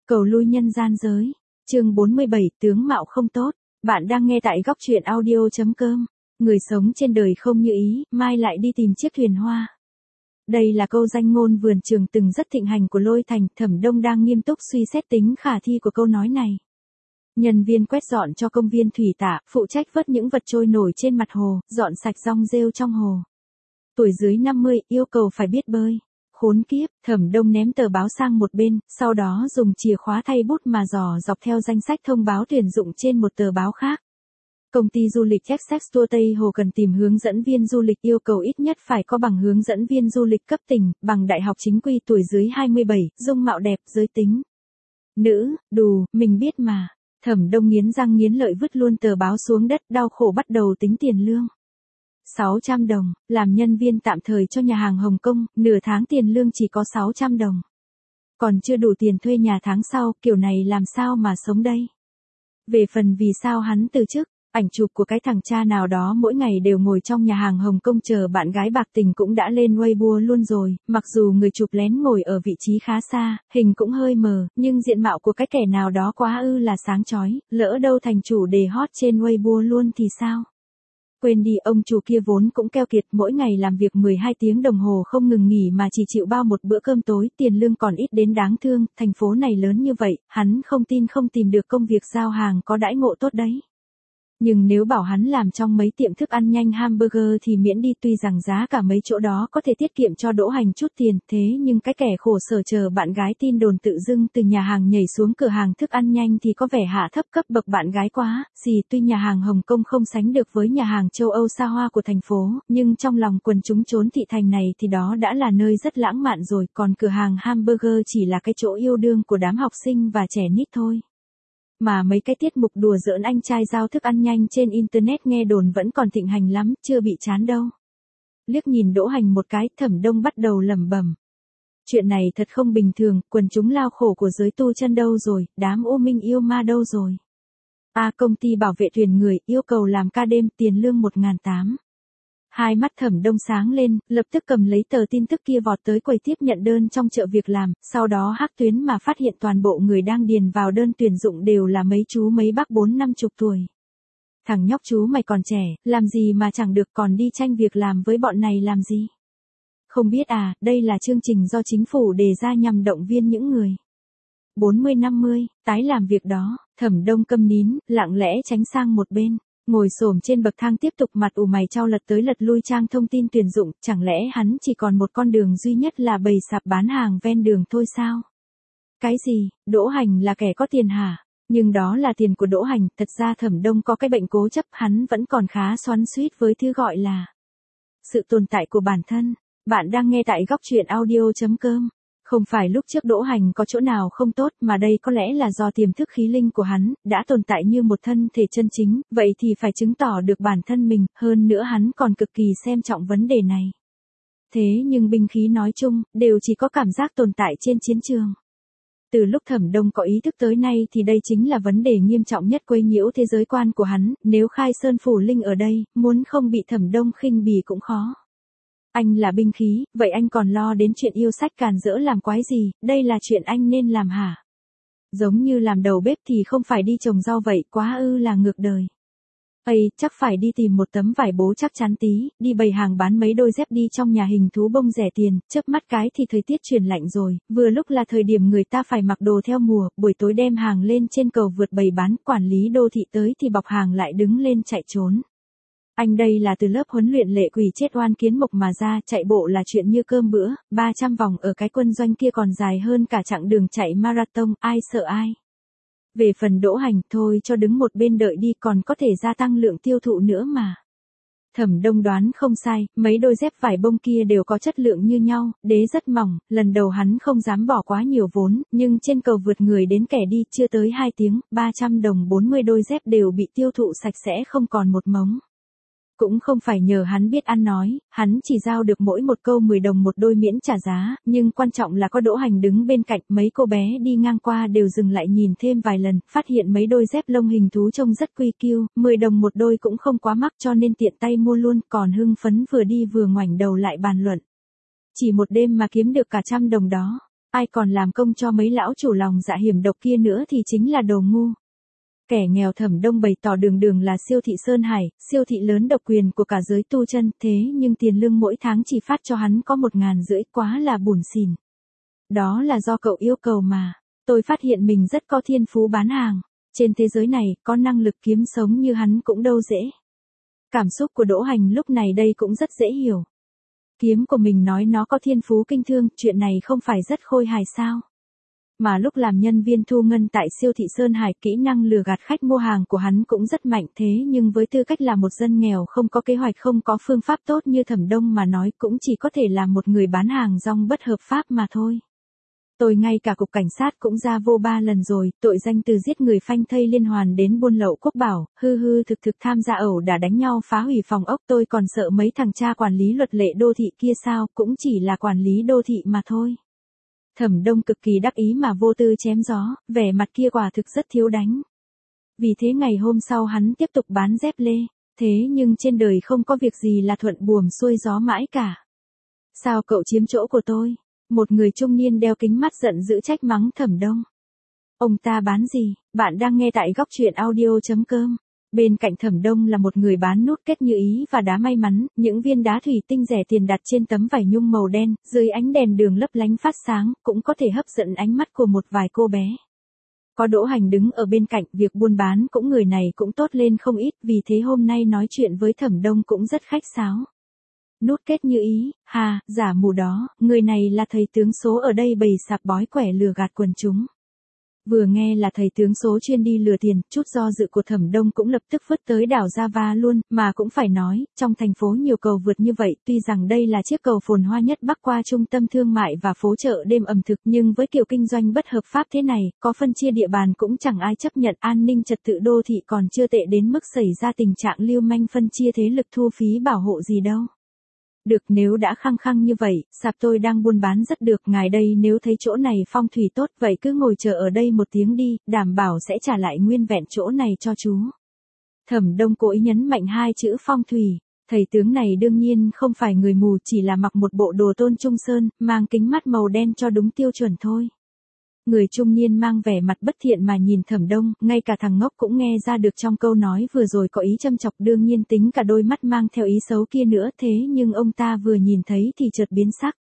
Cầu lui nhân gian giới. Chương 47, tướng mạo không tốt. Bạn đang nghe tại góc truyện audio.com. Người sống trên đời không như ý, mai lại đi tìm chiếc thuyền hoa. Đây là câu danh ngôn vườn trường từng rất thịnh hành của Lôi Thành. Thẩm Đông đang nghiêm túc suy xét tính khả thi của câu nói này. Nhân viên quét dọn cho công viên thủy tạ, phụ trách vớt những vật trôi nổi trên mặt hồ, dọn sạch rong rêu trong hồ. Tuổi dưới 50, yêu cầu phải biết bơi. Khốn kiếp, Thẩm Đông ném tờ báo sang một bên, sau đó dùng chìa khóa thay bút mà dò dọc theo danh sách thông báo tuyển dụng trên một tờ báo khác. Công ty du lịch Essex Tour Tây Hồ cần tìm hướng dẫn viên du lịch, yêu cầu ít nhất phải có bằng hướng dẫn viên du lịch cấp tỉnh, bằng đại học chính quy, tuổi dưới 27, dung mạo đẹp, giới tính nữ, đù, mình biết mà. Thẩm Đông nghiến răng nghiến lợi vứt luôn tờ báo xuống đất, đau khổ bắt đầu tính tiền lương. 600 đồng, làm nhân viên tạm thời cho nhà hàng Hồng Kông, nửa tháng tiền lương chỉ có 600 đồng. Còn chưa đủ tiền thuê nhà tháng sau, kiểu này làm sao mà sống đây? Về phần vì sao hắn từ chức, ảnh chụp của cái thằng cha nào đó mỗi ngày đều ngồi trong nhà hàng Hồng Kông chờ bạn gái bạc tình cũng đã lên Weibo luôn rồi, mặc dù người chụp lén ngồi ở vị trí khá xa, hình cũng hơi mờ, nhưng diện mạo của cái kẻ nào đó quá là sáng chói, lỡ đâu thành chủ đề hot trên Weibo luôn thì sao? Quên đi, ông chủ kia vốn cũng keo kiệt, mỗi ngày làm việc 12 tiếng đồng hồ không ngừng nghỉ mà chỉ chịu bao một bữa cơm tối, tiền lương còn ít đến đáng thương, thành phố này lớn như vậy, hắn không tin không tìm được công việc giao hàng có đãi ngộ tốt đấy. Nhưng nếu bảo hắn làm trong mấy tiệm thức ăn nhanh hamburger thì miễn đi, tuy rằng giá cả mấy chỗ đó có thể tiết kiệm cho Đỗ Hành chút tiền, thế nhưng cái kẻ khổ sở chờ bạn gái tin đồn tự dưng từ nhà hàng nhảy xuống cửa hàng thức ăn nhanh thì có vẻ hạ thấp cấp bậc bạn gái quá, tuy nhà hàng Hồng Kông không sánh được với nhà hàng châu Âu xa hoa của thành phố, nhưng trong lòng quần chúng trốn thị thành này thì đó đã là nơi rất lãng mạn rồi, còn cửa hàng hamburger chỉ là cái chỗ yêu đương của đám học sinh và trẻ nít thôi. Mà mấy cái tiết mục đùa giỡn anh trai giao thức ăn nhanh trên internet nghe đồn vẫn còn thịnh hành lắm, chưa bị chán đâu. Liếc nhìn Đỗ Hành một cái, Thẩm Đông bắt đầu lẩm bẩm. Chuyện này thật không bình thường, quần chúng lao khổ của giới tu chân đâu rồi, đám ô minh yêu ma đâu rồi. Công ty bảo vệ thuyền người, yêu cầu làm ca đêm, tiền lương 1.800. Hai mắt Thẩm Đông sáng lên, lập tức cầm lấy tờ tin tức kia vọt tới quầy tiếp nhận đơn trong chợ việc làm, sau đó hack tuyến mà phát hiện toàn bộ người đang điền vào đơn tuyển dụng đều là mấy chú mấy bác 40-50 tuổi. Thằng nhóc chú mày còn trẻ, làm gì mà chẳng được, còn đi tranh việc làm với bọn này làm gì? Không biết đây là chương trình do chính phủ đề ra nhằm động viên những người 40-50, tái làm việc đó. Thẩm Đông câm nín, lặng lẽ tránh sang một bên. Ngồi xổm trên bậc thang tiếp tục mặt ủ mày chau lật tới lật lui trang thông tin tuyển dụng, chẳng lẽ hắn chỉ còn một con đường duy nhất là bày sạp bán hàng ven đường thôi sao? Cái gì, Đỗ Hành là kẻ có tiền hả? Nhưng đó là tiền của Đỗ Hành, thật ra Thẩm Đông có cái bệnh cố chấp, hắn vẫn còn khá xoắn xuýt với thứ gọi là sự tồn tại của bản thân. Bạn đang nghe tại góc truyện audio.com. Không phải lúc trước Đỗ Hành có chỗ nào không tốt, mà đây có lẽ là do tiềm thức khí linh của hắn đã tồn tại như một thân thể chân chính, vậy thì phải chứng tỏ được bản thân mình, hơn nữa hắn còn cực kỳ xem trọng vấn đề này. Thế nhưng binh khí nói chung, đều chỉ có cảm giác tồn tại trên chiến trường. Từ lúc Thẩm Đông có ý thức tới nay thì đây chính là vấn đề nghiêm trọng nhất quấy nhiễu thế giới quan của hắn, nếu khai sơn phủ linh ở đây, muốn không bị Thẩm Đông khinh bỉ cũng khó. Anh là binh khí, vậy anh còn lo đến chuyện yêu sách càn rỡ làm quái gì, đây là chuyện anh nên làm hả? Giống như làm đầu bếp thì không phải đi trồng rau vậy, quá là ngược đời. Chắc phải đi tìm một tấm vải bố chắc chắn tí, đi bày hàng bán mấy đôi dép đi trong nhà hình thú bông rẻ tiền, chớp mắt cái thì thời tiết chuyển lạnh rồi, vừa lúc là thời điểm người ta phải mặc đồ theo mùa, buổi tối đem hàng lên trên cầu vượt bày bán, quản lý đô thị tới thì bọc hàng lại đứng lên chạy trốn. Anh đây là từ lớp huấn luyện lệ quỷ chết oan kiến mộc mà ra, chạy bộ là chuyện như cơm bữa, 300 vòng ở cái quân doanh kia còn dài hơn cả chặng đường chạy marathon, ai sợ ai. Về phần Đỗ Hành, thôi cho đứng một bên đợi đi, còn có thể gia tăng lượng tiêu thụ nữa mà. Thẩm Đông đoán không sai, mấy đôi dép vải bông kia đều có chất lượng như nhau, đế rất mỏng, lần đầu hắn không dám bỏ quá nhiều vốn, nhưng trên cầu vượt người đến kẻ đi, chưa tới 2 tiếng, 300 đồng 40 đôi dép đều bị tiêu thụ sạch sẽ không còn một mống. Cũng không phải nhờ hắn biết ăn nói, hắn chỉ giao được mỗi một câu 10 đồng một đôi miễn trả giá, nhưng quan trọng là có Đỗ Hành đứng bên cạnh, mấy cô bé đi ngang qua đều dừng lại nhìn thêm vài lần, phát hiện mấy đôi dép lông hình thú trông rất quy kiu, 10 đồng một đôi cũng không quá mắc cho nên tiện tay mua luôn, còn hưng phấn vừa đi vừa ngoảnh đầu lại bàn luận. Chỉ một đêm mà kiếm được cả 100 đồng đó. Ai còn làm công cho mấy lão chủ lòng dạ hiểm độc kia nữa thì chính là đồ ngu. Kẻ nghèo Thẩm Đông bày tỏ đường đường là siêu thị Sơn Hải, siêu thị lớn độc quyền của cả giới tu chân, thế nhưng tiền lương mỗi tháng chỉ phát cho hắn có 1.500, quá là bủn xỉn. Đó là do cậu yêu cầu mà. Tôi phát hiện mình rất có thiên phú bán hàng. Trên thế giới này, có năng lực kiếm sống như hắn cũng đâu dễ. Cảm xúc của Đỗ Hành lúc này đây cũng rất dễ hiểu. Kiếm của mình nói nó có thiên phú kinh thương, chuyện này không phải rất khôi hài sao? Mà lúc làm nhân viên thu ngân tại siêu thị Sơn Hải, kỹ năng lừa gạt khách mua hàng của hắn cũng rất mạnh, thế nhưng với tư cách là một dân nghèo không có kế hoạch, không có phương pháp tốt như Thẩm Đông mà nói, cũng chỉ có thể là một người bán hàng rong bất hợp pháp mà thôi. Tôi ngay cả cục cảnh sát cũng ra vô 3 lần rồi, tội danh từ giết người phanh thây liên hoàn đến buôn lậu quốc bảo, hư thực tham gia ẩu đả đánh nhau phá hủy phòng ốc, tôi còn sợ mấy thằng cha quản lý luật lệ đô thị kia sao, cũng chỉ là quản lý đô thị mà thôi. Thẩm Đông cực kỳ đắc ý mà vô tư chém gió, vẻ mặt kia quả thực rất thiếu đánh. Vì thế ngày hôm sau hắn tiếp tục bán dép lê, thế nhưng trên đời không có việc gì là thuận buồm xuôi gió mãi cả. Sao cậu chiếm chỗ của tôi? Một người trung niên đeo kính mắt giận dữ trách mắng Thẩm Đông. Ông ta bán gì? Bạn đang nghe tại góc truyện audio.com. Bên cạnh Thẩm Đông là một người bán nút kết như ý và đá may mắn, những viên đá thủy tinh rẻ tiền đặt trên tấm vải nhung màu đen, dưới ánh đèn đường lấp lánh phát sáng, cũng có thể hấp dẫn ánh mắt của một vài cô bé. Có Đỗ Hành đứng ở bên cạnh, việc buôn bán cũng người này cũng tốt lên không ít, vì thế hôm nay nói chuyện với Thẩm Đông cũng rất khách sáo. Nút kết như ý, giả mù đó, người này là thầy tướng số ở đây bày sạp bói quẻ lừa gạt quần chúng. Vừa nghe là thầy tướng số chuyên đi lừa tiền, chút do dự của Thẩm Đông cũng lập tức vứt tới đảo Java luôn, mà cũng phải nói, trong thành phố nhiều cầu vượt như vậy, tuy rằng đây là chiếc cầu phồn hoa nhất Bắc qua trung tâm thương mại và phố chợ đêm ẩm thực, nhưng với kiểu kinh doanh bất hợp pháp thế này, có phân chia địa bàn cũng chẳng ai chấp nhận, an ninh trật tự đô thị còn chưa tệ đến mức xảy ra tình trạng lưu manh phân chia thế lực thu phí bảo hộ gì đâu. Được, nếu đã khăng khăng như vậy, sạp tôi đang buôn bán rất được, ngài đây nếu thấy chỗ này phong thủy tốt, vậy cứ ngồi chờ ở đây một tiếng đi, đảm bảo sẽ trả lại nguyên vẹn chỗ này cho chú. Thẩm Đông cố ý nhấn mạnh hai chữ phong thủy, thầy tướng này đương nhiên không phải người mù, chỉ là mặc một bộ đồ tôn trung sơn, mang kính mắt màu đen cho đúng tiêu chuẩn thôi. Người trung niên mang vẻ mặt bất thiện mà nhìn Thẩm Đông, ngay cả thằng ngốc cũng nghe ra được trong câu nói vừa rồi có ý châm chọc, đương nhiên tính cả đôi mắt mang theo ý xấu kia nữa, thế nhưng ông ta vừa nhìn thấy thì chợt biến sắc.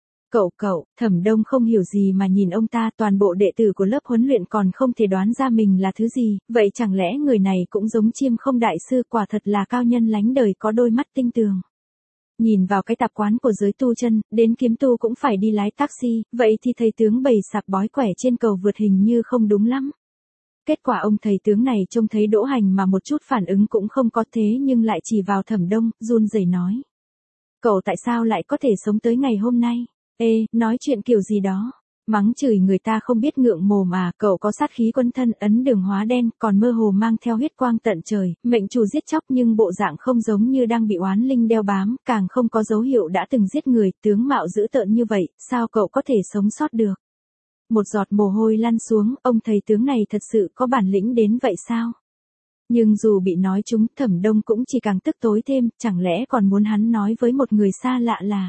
Cậu, Thẩm Đông không hiểu gì mà nhìn ông ta, toàn bộ đệ tử của lớp huấn luyện còn không thể đoán ra mình là thứ gì, vậy chẳng lẽ người này cũng giống Chiêm Không đại sư, quả thật là cao nhân lánh đời có đôi mắt tinh tường. Nhìn vào cái tạp quán của giới tu chân, đến kiếm tu cũng phải đi lái taxi, vậy thì thầy tướng bày sạp bói quẻ trên cầu vượt hình như không đúng lắm. Kết quả ông thầy tướng này trông thấy Đỗ Hành mà một chút phản ứng cũng không có, thế nhưng lại chỉ vào Thẩm Đông, run rẩy nói. Cậu tại sao lại có thể sống tới ngày hôm nay? Nói chuyện kiểu gì đó? Mắng chửi người ta không biết ngượng mồm à, cậu có sát khí quân thân, ấn đường hóa đen, còn mơ hồ mang theo huyết quang tận trời, mệnh chủ giết chóc nhưng bộ dạng không giống như đang bị oán linh đeo bám, càng không có dấu hiệu đã từng giết người, tướng mạo dữ tợn như vậy, sao cậu có thể sống sót được? Một giọt mồ hôi lăn xuống, ông thầy tướng này thật sự có bản lĩnh đến vậy sao? Nhưng dù bị nói trúng, Thẩm Đông cũng chỉ càng tức tối thêm, chẳng lẽ còn muốn hắn nói với một người xa lạ là.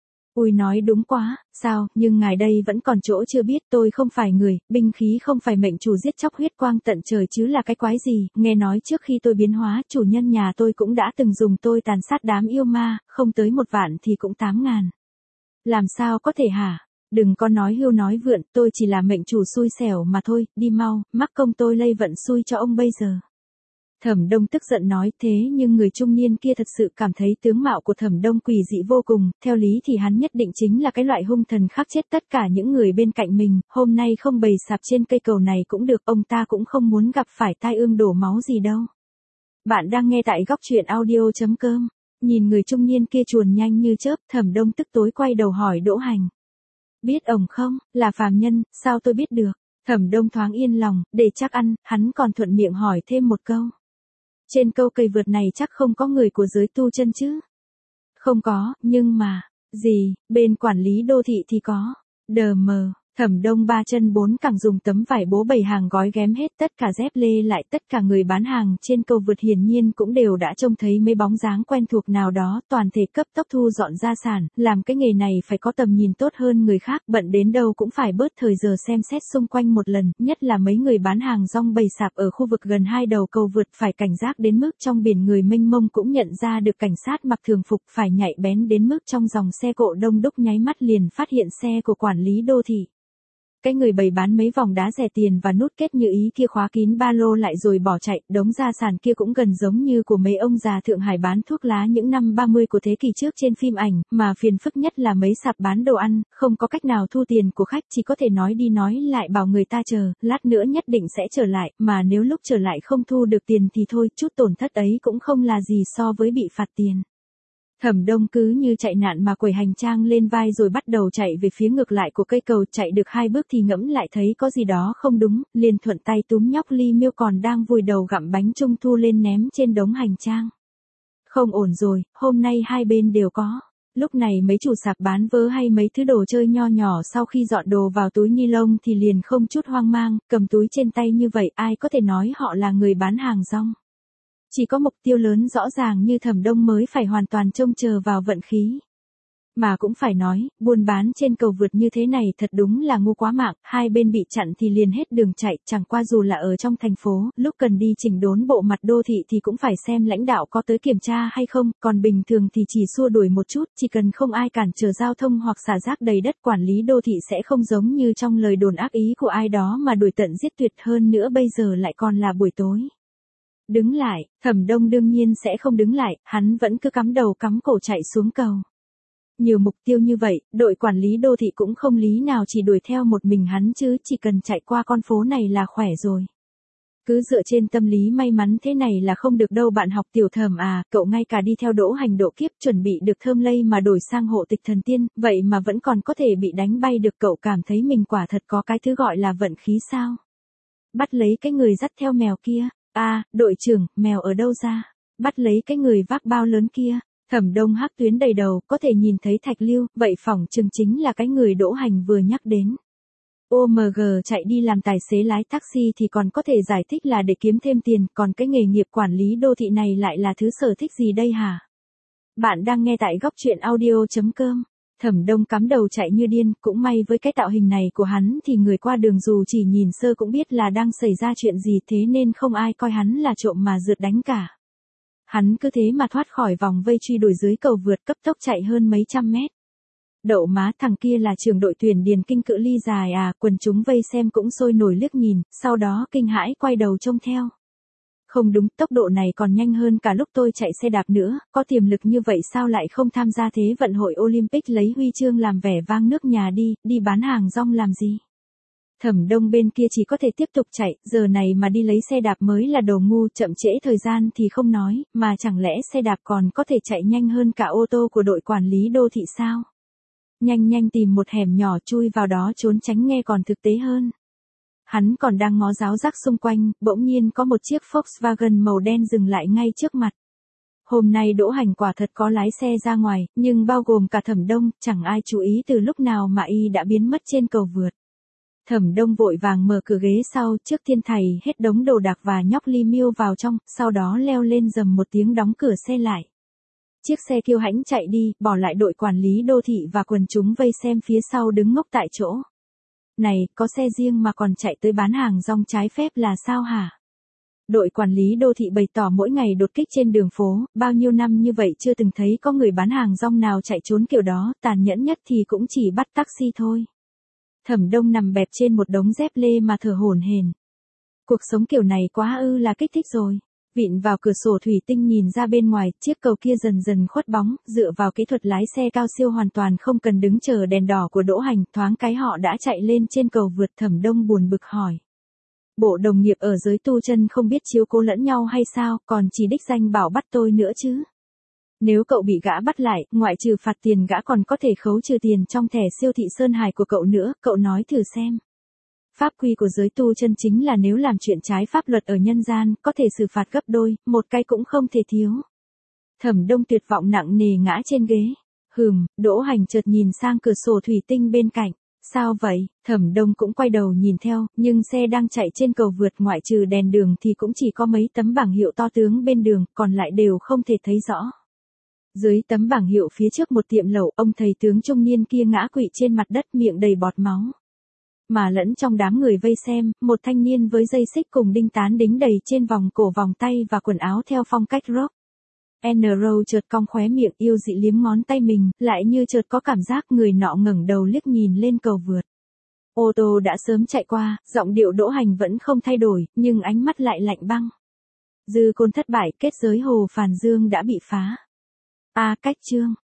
Ui nói đúng quá, sao, nhưng ngài đây vẫn còn chỗ chưa biết, tôi không phải người, binh khí không phải mệnh chủ giết chóc huyết quang tận trời chứ là cái quái gì, nghe nói trước khi tôi biến hóa, chủ nhân nhà tôi cũng đã từng dùng tôi tàn sát đám yêu ma, không tới 1 vạn thì cũng 8.000. Làm sao có thể hả? Đừng có nói hưu nói vượn, tôi chỉ là mệnh chủ xui xẻo mà thôi, đi mau, mắc công tôi lây vận xui cho ông bây giờ. Thẩm Đông tức giận nói, thế nhưng người trung niên kia thật sự cảm thấy tướng mạo của Thẩm Đông quỷ dị vô cùng, theo lý thì hắn nhất định chính là cái loại hung thần khắc chết tất cả những người bên cạnh mình, hôm nay không bày sạp trên cây cầu này cũng được, ông ta cũng không muốn gặp phải tai ương đổ máu gì đâu. Bạn đang nghe tại góc truyện audio.com, nhìn người trung niên kia chuồn nhanh như chớp, Thẩm Đông tức tối quay đầu hỏi Đỗ Hành. Biết ông không, là phàm nhân, sao tôi biết được? Thẩm Đông thoáng yên lòng, để chắc ăn, hắn còn thuận miệng hỏi thêm một câu. Trên câu cây vượt này chắc không có người của giới tu chân chứ? Không có, nhưng mà, gì, bên quản lý đô thị thì có. Đờ mờ, Thẩm Đông ba chân bốn cẳng dùng tấm vải bố bày hàng gói ghém hết tất cả dép lê lại, tất cả người bán hàng trên cầu vượt hiển nhiên cũng đều đã trông thấy mấy bóng dáng quen thuộc nào đó, toàn thể cấp tốc thu dọn gia sản, làm cái nghề này phải có tầm nhìn tốt hơn người khác, bận đến đâu cũng phải bớt thời giờ xem xét xung quanh một lần, nhất là mấy người bán hàng rong bày sạp ở khu vực gần hai đầu cầu vượt phải cảnh giác đến mức trong biển người mênh mông cũng nhận ra được cảnh sát mặc thường phục, phải nhạy bén đến mức trong dòng xe cộ đông đúc nháy mắt liền phát hiện xe của quản lý đô thị. Cái người bày bán mấy vòng đá rẻ tiền và nút kết như ý kia khóa kín ba lô lại rồi bỏ chạy, đống gia sản kia cũng gần giống như của mấy ông già Thượng Hải bán thuốc lá những năm 30 của thế kỷ trước trên phim ảnh, mà phiền phức nhất là mấy sạp bán đồ ăn, không có cách nào thu tiền của khách, chỉ có thể nói đi nói lại bảo người ta chờ, lát nữa nhất định sẽ trở lại, mà nếu lúc trở lại không thu được tiền thì thôi, chút tổn thất ấy cũng không là gì so với bị phạt tiền. Thẩm Đông cứ như chạy nạn mà quẩy hành trang lên vai rồi bắt đầu chạy về phía ngược lại của cây cầu, chạy được 2 bước thì ngẫm lại thấy có gì đó không đúng, liền thuận tay túm nhóc Ly Miêu còn đang vùi đầu gặm bánh trung thu lên ném trên đống hành trang. Không ổn rồi, hôm nay hai bên đều có. Lúc này mấy chủ sạp bán vớ hay mấy thứ đồ chơi nho nhỏ sau khi dọn đồ vào túi ni lông thì liền không chút hoang mang, cầm túi trên tay như vậy ai có thể nói họ là người bán hàng rong. Chỉ có mục tiêu lớn rõ ràng như Thẩm Đông mới phải hoàn toàn trông chờ vào vận khí. Mà cũng phải nói, buôn bán trên cầu vượt như thế này thật đúng là ngu quá mạng, hai bên bị chặn thì liền hết đường chạy, chẳng qua dù là ở trong thành phố, lúc cần đi chỉnh đốn bộ mặt đô thị thì cũng phải xem lãnh đạo có tới kiểm tra hay không, còn bình thường thì chỉ xua đuổi một chút, chỉ cần không ai cản trở giao thông hoặc xả rác đầy đất, quản lý đô thị sẽ không giống như trong lời đồn ác ý của ai đó mà đuổi tận giết tuyệt, hơn nữa bây giờ lại còn là buổi tối. Đứng lại, Thẩm Đông đương nhiên sẽ không đứng lại, hắn vẫn cứ cắm đầu cắm cổ chạy xuống cầu. Nhiều mục tiêu như vậy, đội quản lý đô thị cũng không lý nào chỉ đuổi theo một mình hắn chứ, chỉ cần chạy qua con phố này là khỏe rồi. Cứ dựa trên tâm lý may mắn thế này là không được đâu bạn học Tiểu Thẩm à, cậu ngay cả đi theo Đỗ Hành độ kiếp chuẩn bị được thơm lây mà đổi sang hộ tịch thần tiên, vậy mà vẫn còn có thể bị đánh bay được, cậu cảm thấy mình quả thật có cái thứ gọi là vận khí sao? Bắt lấy cái người dắt theo mèo kia. Đội trưởng, mèo ở đâu ra? Bắt lấy cái người vác bao lớn kia. Thẩm Đông hắc tuyến đầy đầu, có thể nhìn thấy Thạch Lưu, vậy phỏng chừng chính là cái người Đỗ Hành vừa nhắc đến. OMG chạy đi làm tài xế lái taxi thì còn có thể giải thích là để kiếm thêm tiền, còn cái nghề nghiệp quản lý đô thị này lại là thứ sở thích gì đây hả? Bạn đang nghe tại góc truyện audio.com. Thẩm Đông cắm đầu chạy như điên, cũng may với cái tạo hình này của hắn thì người qua đường dù chỉ nhìn sơ cũng biết là đang xảy ra chuyện gì, thế nên không ai coi hắn là trộm mà rượt đánh cả. Hắn cứ thế mà thoát khỏi vòng vây truy đuổi dưới cầu vượt, cấp tốc chạy hơn mấy trăm mét. Đậu má, thằng kia là trưởng đội tuyển điền kinh cự ly dài à, quần chúng vây xem cũng sôi nổi liếc nhìn, sau đó kinh hãi quay đầu trông theo. Không đúng, tốc độ này còn nhanh hơn cả lúc tôi chạy xe đạp nữa, có tiềm lực như vậy sao lại không tham gia Thế vận hội Olympic lấy huy chương làm vẻ vang nước nhà đi bán hàng rong làm gì? Thẩm Đông bên kia chỉ có thể tiếp tục chạy, giờ này mà đi lấy xe đạp mới là đồ ngu, chậm trễ thời gian thì không nói, mà chẳng lẽ xe đạp còn có thể chạy nhanh hơn cả ô tô của đội quản lý đô thị sao? Nhanh tìm một hẻm nhỏ chui vào đó trốn tránh nghe còn thực tế hơn. Hắn còn đang ngó giáo giác xung quanh, bỗng nhiên có một chiếc Volkswagen màu đen dừng lại ngay trước mặt. Hôm nay Đỗ Hành quả thật có lái xe ra ngoài, nhưng bao gồm cả Thẩm Đông, chẳng ai chú ý từ lúc nào mà y đã biến mất trên cầu vượt. Thẩm Đông vội vàng mở cửa ghế sau, trước tiên thầy hết đống đồ đạc và nhóc Ly Miêu vào trong, sau đó leo lên rầm một tiếng đóng cửa xe lại. Chiếc xe kiêu hãnh chạy đi, bỏ lại đội quản lý đô thị và quần chúng vây xem phía sau đứng ngốc tại chỗ. Này, có xe riêng mà còn chạy tới bán hàng rong trái phép là sao hả? Đội quản lý đô thị bày tỏ mỗi ngày đột kích trên đường phố, bao nhiêu năm như vậy chưa từng thấy có người bán hàng rong nào chạy trốn kiểu đó, tàn nhẫn nhất thì cũng chỉ bắt taxi thôi. Thẩm Đông nằm bẹp trên một đống dép lê mà thở hổn hển. Cuộc sống kiểu này quá là kích thích rồi. Vịn vào cửa sổ thủy tinh nhìn ra bên ngoài, chiếc cầu kia dần dần khuất bóng, dựa vào kỹ thuật lái xe cao siêu hoàn toàn không cần đứng chờ đèn đỏ của Đỗ Hành, thoáng cái họ đã chạy lên trên cầu vượt. Thẩm Đông buồn bực hỏi. Bộ đồng nghiệp ở giới tu chân không biết chiếu cố lẫn nhau hay sao, còn chỉ đích danh bảo bắt tôi nữa chứ. Nếu cậu bị gã bắt lại, ngoại trừ phạt tiền gã còn có thể khấu trừ tiền trong thẻ siêu thị Sơn Hải của cậu nữa, cậu nói thử xem. Pháp quy của giới tu chân chính là nếu làm chuyện trái pháp luật ở nhân gian, có thể xử phạt gấp đôi, một cái cũng không thể thiếu. Thẩm Đông tuyệt vọng nặng nề ngã trên ghế. Đỗ Hành chợt nhìn sang cửa sổ thủy tinh bên cạnh. Sao vậy? Thẩm Đông cũng quay đầu nhìn theo, nhưng xe đang chạy trên cầu vượt ngoại trừ đèn đường thì cũng chỉ có mấy tấm bảng hiệu to tướng bên đường, còn lại đều không thể thấy rõ. Dưới tấm bảng hiệu phía trước một tiệm lẩu, ông thầy tướng trung niên kia ngã quỵ trên mặt đất miệng đầy bọt máu. Mà lẫn trong đám người vây xem, một thanh niên với dây xích cùng đinh tán đính đầy trên vòng cổ vòng tay và quần áo theo phong cách rock. Enro chợt cong khóe miệng yêu dị liếm ngón tay mình, lại như chợt có cảm giác người nọ ngẩng đầu liếc nhìn lên cầu vượt. Ô tô đã sớm chạy qua, giọng điệu Đỗ Hành vẫn không thay đổi, nhưng ánh mắt lại lạnh băng. Dư Côn thất bại, kết giới Hồ Phàn Dương đã bị phá. Cách chương